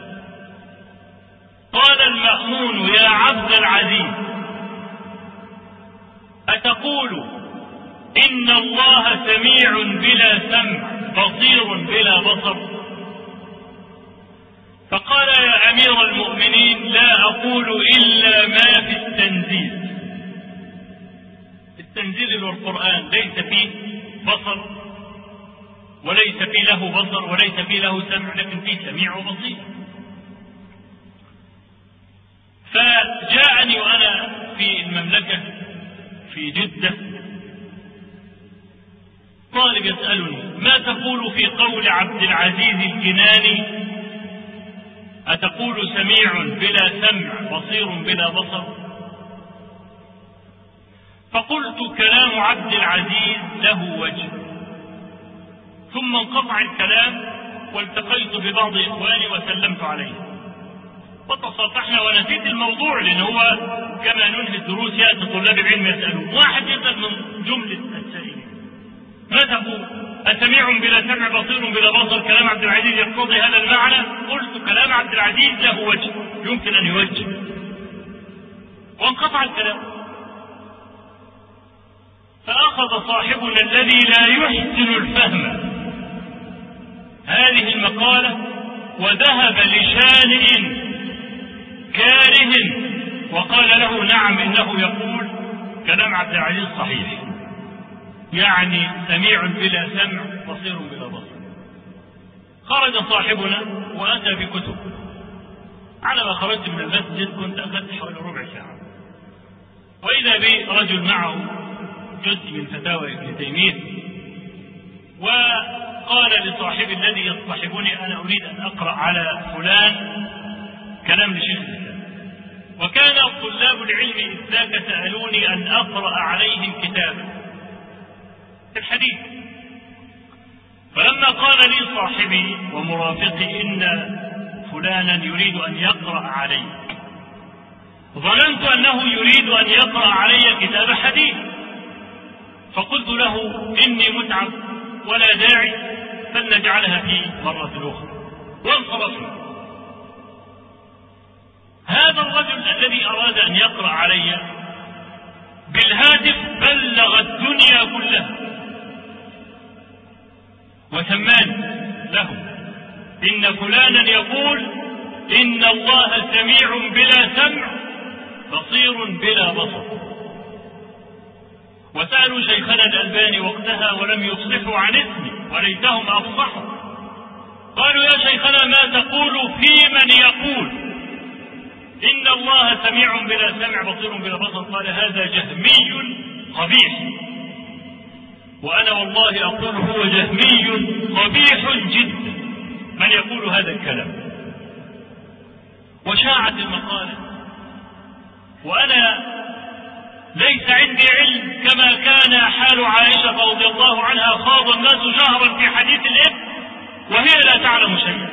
قال المأمون: يا عبد العزيز، أتقول إن الله سميع بلا سمع بصير بلا بصر؟ فقال يا أمير المؤمنين لا أقول إلا ما في التنزيل. التنزيل والقرآن ليس فيه بصر وليس فيه له بصر وليس فيه له سمع، لكن فيه سميع وبصير. فجاءني وأنا في المملكة في جدة طالب يسألني ما تقول في قول عبد العزيز الكناني أتقول سميع بلا سمع بصير بلا بصر؟ فقلت كلام عبد العزيز له وجه. ثم انقطع الكلام والتقيت ببعض إخواني وسلمت عليه وتصافحنا ونسيت الموضوع، لأن هو كما ننهي الدروس يأتي طلاب العلم يسألون. واحد يسأل من جملة السائلين ما تقول أسميع بلا سمع بصير بلا بصر كلام عبد العزيز يقتضي هذا المعنى؟ قلت كلام عبد العزيز له وجه يمكن أن يوجه، وانقطع الكلام. فأخذ صاحبنا الذي لا يحسن الفهم هذه المقالة وذهب لشانئ كاره وقال له نعم إنه يقول كلام عبد العزيز صحيح، يعني سميع بلا سمع بصير بلا بصر. خرج صاحبنا وأتى بكتب. على ما خرجت من المسجد كنت أخذت حوالي ربع ساعة، وإذا بي رجل معه جزء من فتاوى ابن تيمية وقال لصاحبي الذي يصطحبني أنا أريد أن أقرأ على فلان كلام لشيخ الإسلام. وكان طلاب العلم إذ ذاك سألوني أن أقرأ عليهم كتابا في الحديث. فلما قال لي صاحبي ومرافقي إن فلانا يريد أن يقرأ علي ظننت أنه يريد أن يقرأ علي كتاب حديث، فقلت له إني متعب ولا داعي فلنجعلها في مرة أخرى وانصرفنا. هذا الرجل الذي أراد أن يقرأ علي بالهاتف بلغ الدنيا كلها وسمان له إن فلانا يقول إن الله سميع بلا سمع بصير بلا بصر. وسألوا شيخنا الألباني وقتها ولم يفصحوا عن اسمي وليتهم أفصحوا. قالوا يا شيخنا ما تقول في من يقول إن الله سميع بلا سمع بصير بلا بصر؟ قال هذا جهمي قبيح. وأنا والله أقول هو جهمي قبيح جدا من يقول هذا الكلام. وشاعت المقالة وأنا ليس عندي علم كما كان حال عائشة رضي الله عنها خاض الناس شهرا في حديث الإبن وهي لا تعلم شيئا.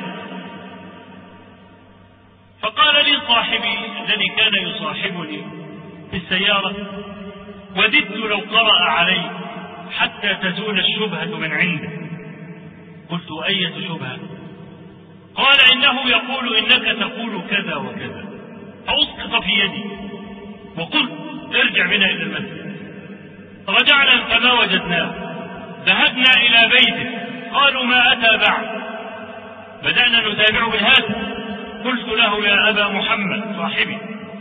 فقال لي صاحبي الذي كان يصاحبني في السيارة وددت لو قرأ علي حتى تزول الشبهة من عنده. قلت أية شبهة؟ قال إنه يقول إنك تقول كذا وكذا، فأسقط في يدي وقلت ارجع بنا إلى المسجد. رجعنا فما وجدناه، ذهبنا إلى بيته قالوا ما أتى بعد، بدأنا نتابعه بالهاتف. قلت له يا أبا محمد صاحبي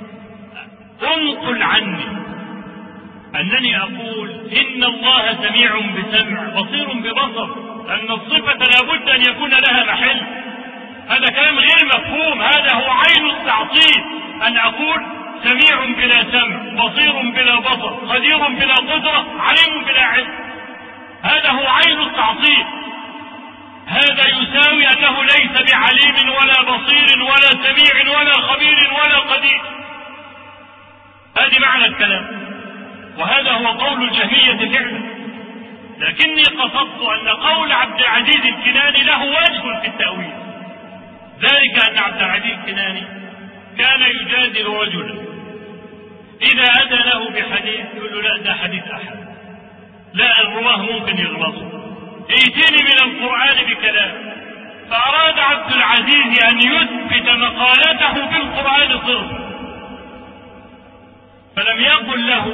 انقل عني أنني أقول إن الله سميع بسمع بصير ببصر، أن الصفة لابد أن يكون لها محل. هذا كلام غير مفهوم، هذا هو عين التعطيل أن أقول سميع بلا سمع بصير بلا بصر قدير بلا قدرة عليم بلا علم. هذا هو عين التعطيل. هذا يساوي أنه ليس بعليم ولا بصير ولا سميع ولا خبير ولا قدير. هذه معنى الكلام، وهذا هو قول الجهمية فعلا. لكني قصدت أن قول عبد العزيز الكناني له وجه في التأويل، ذلك أن عبد العزيز الكناني كان يجادل رجلا إذا أتى له بحديث يقول له لا ده حديث أحد، لا الرواه ممكن يغلطوا، ائتني من القرآن بكلام. فأراد عبد العزيز أن يثبت مقالته في القرآن صرفا، فلم يقل له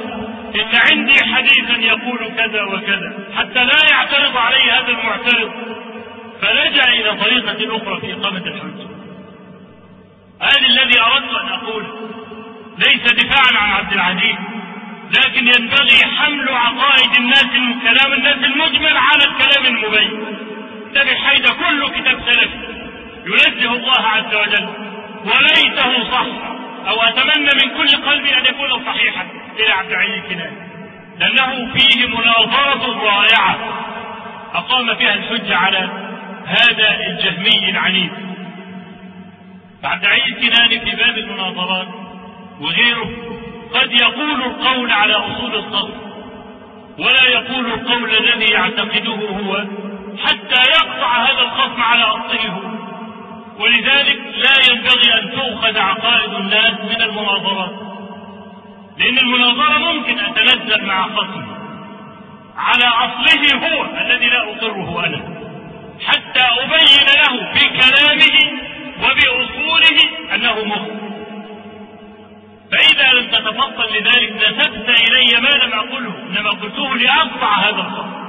إن عندي حديثا يقول كذا وكذا، حتى لا يعترض عليه هذا المعترض، فلجأ إلى طريقة أخرى في إقامة الحجة. هذا الذي أردت أن أقول، ليس دفاعا عن عبد العزيز، لكن ينبغي حمل عقائد الناس من كلام الناس المجمل على الكلام المبين. ده بحيث كل كتاب سلفي ينزه الله عز وجل وليته صح، أو أتمنى من كل قلبي أن يكون صحيحا إلى عبد العزيز الكناني، لأنه فيه مناظرة رائعة أقام فيها الحجة على هذا الجهمي العنيد. عبد العزيز الكناني في باب المناظرات وغيره قد يقول القول على أصول الخصم، ولا يقول القول الذي يعتقده هو، حتى يقطع هذا الخصم على أصله هو. ولذلك لا ينبغي أن تؤخذ عقائد الناس من المناظرات، لأن المناظرة ممكن أتنزل مع خصمي على أصله هو الذي لا أقره أنا، حتى أبين له بكلامه وبأصوله أنه مخطئ. فإذا لم تتفضل لذلك نسبت إلي ما لم أقله، إنما قلته لأقطع هذا الخصم.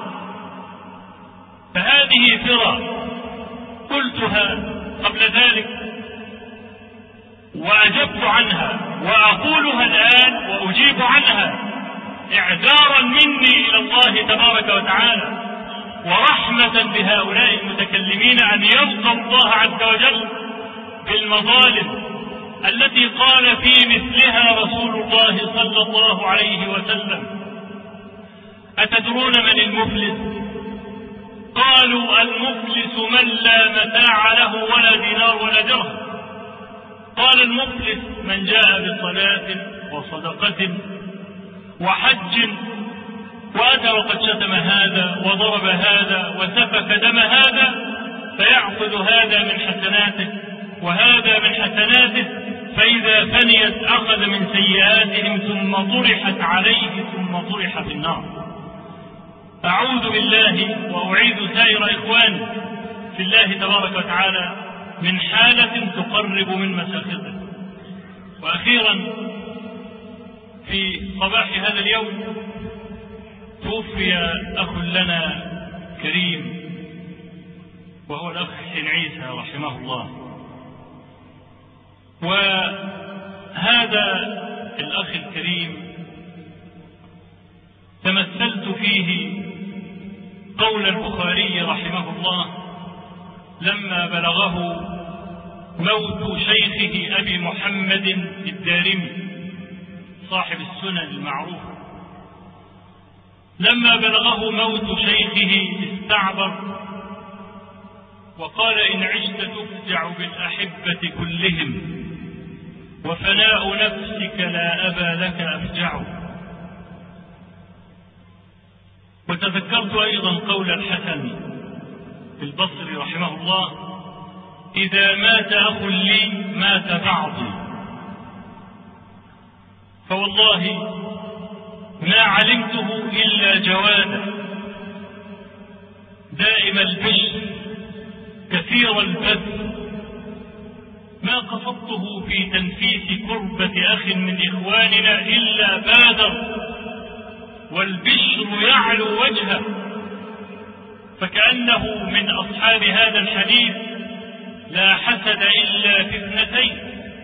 فهذه فرق قلتها قبل ذلك وأجبت عنها، وأقولها الآن وأجيب عنها إعذارا مني إلى الله تبارك وتعالى، ورحمة بهؤلاء المتكلمين أن يلقوا الله عز وجل بالمظالم التي قال في مثلها رسول الله صلى الله عليه وسلم: أتدرون من المفلس؟ قالوا: المفلس من لا متاع له ولا دينار ولا درهم. قال: المفلس من جاء بصلاة وصدقة وحج وأتى وقد شتم هذا وضرب هذا وسفك دم هذا، فيأخذ هذا من حسناته وهذا من حسناته، فإذا فنيت أخذ من سيئاتهم ثم طرحت عليه ثم طرح في النار. أعوذ بالله وأعيد سائر إخواني في الله تبارك وتعالى من حالة تقرب من مساخطه. وأخيرا في صباح هذا اليوم توفي أخ لنا كريم، وهو الأخ حسين عيسى رحمه الله. وهذا الأخ الكريم تمثلت فيه قول البخاري رحمه الله لما بلغه موت شيخه أبي محمد الدارمي صاحب السنن المعروف. لما بلغه موت شيخه استعبر وقال: إن عشت تفزع بالأحبة كلهم، وفناء نفسك لا أبا لك أفجع. وتذكرت أيضا قول الحسن البصري رحمه الله: إذا مات أخ لي مات بعضي. فوالله ما علمته إلا جوادا دائم البشر كثير البذل، ما قصدته في تنفيس كربة أخ من إخواننا إلا بادر، والبشر يعلو وجهه، فكأنه من أصحاب هذا الحديث: لا حسد إلا في اثنتين.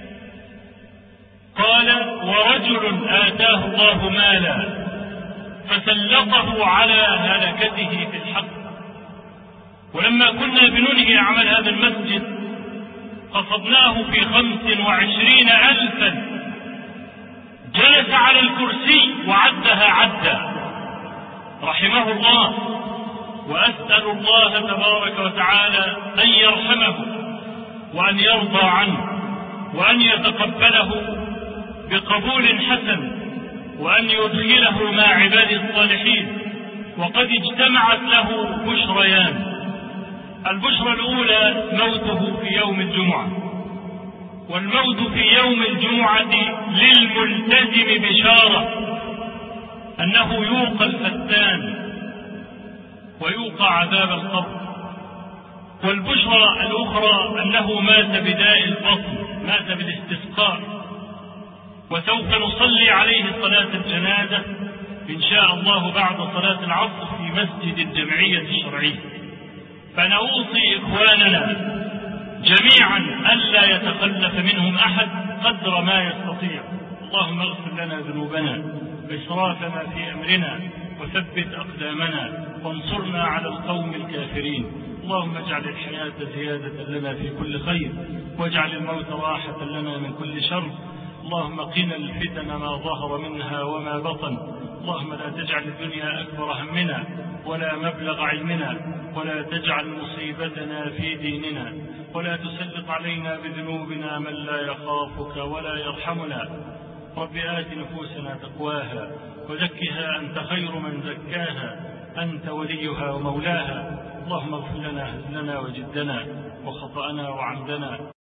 قال: ورجل آتاه الله مالا فسلطه على هلكته في الحق. ولما كنا بننهي عمل هذا المسجد قصدناه في 25,000 جلس على الكرسي وعدها عدا رحمه الله. وأسأل الله تبارك وتعالى أن يرحمه وأن يرضى عنه وأن يتقبله بقبول حسن، وأن يدخله مع عباد الصالحين. وقد اجتمعت له بشريان: البشرى الأولى موته في يوم الجمعة، والموت في يوم الجمعة للملتزم بشارة أنه يوقى الفتان ويوقى عذاب القبر. والبشرى الأخرى أنه مات بداء البطن، مات بالاستسقاء، وسوف نصلي عليه صلاة الجنازة إن شاء الله بعد صلاة العصر في مسجد الجمعية الشرعية. فنوصي إخواننا جميعا ألا يتخلف منهم أحد قدر ما يستطيع. اللهم اغفر لنا ذنوبنا وإسرافنا في أمرنا وثبت أقدامنا وانصرنا على القوم الكافرين. اللهم اجعل الحياة زيادة لنا في كل خير واجعل الموت راحة لنا من كل شر. اللهم قنا الفتن ما ظهر منها وما بطن. اللهم لا تجعل الدنيا أكبر همنا ولا مبلغ علمنا ولا تجعل مصيبتنا في ديننا ولا تسلط علينا بذنوبنا من لا يخافك ولا يرحمنا. رب آت نفوسنا تقواها وزكها أنت خير من زكاها أنت وليها ومولاها. اللهم اغفر لنا هزلنا وجدنا وخطأنا وعمدنا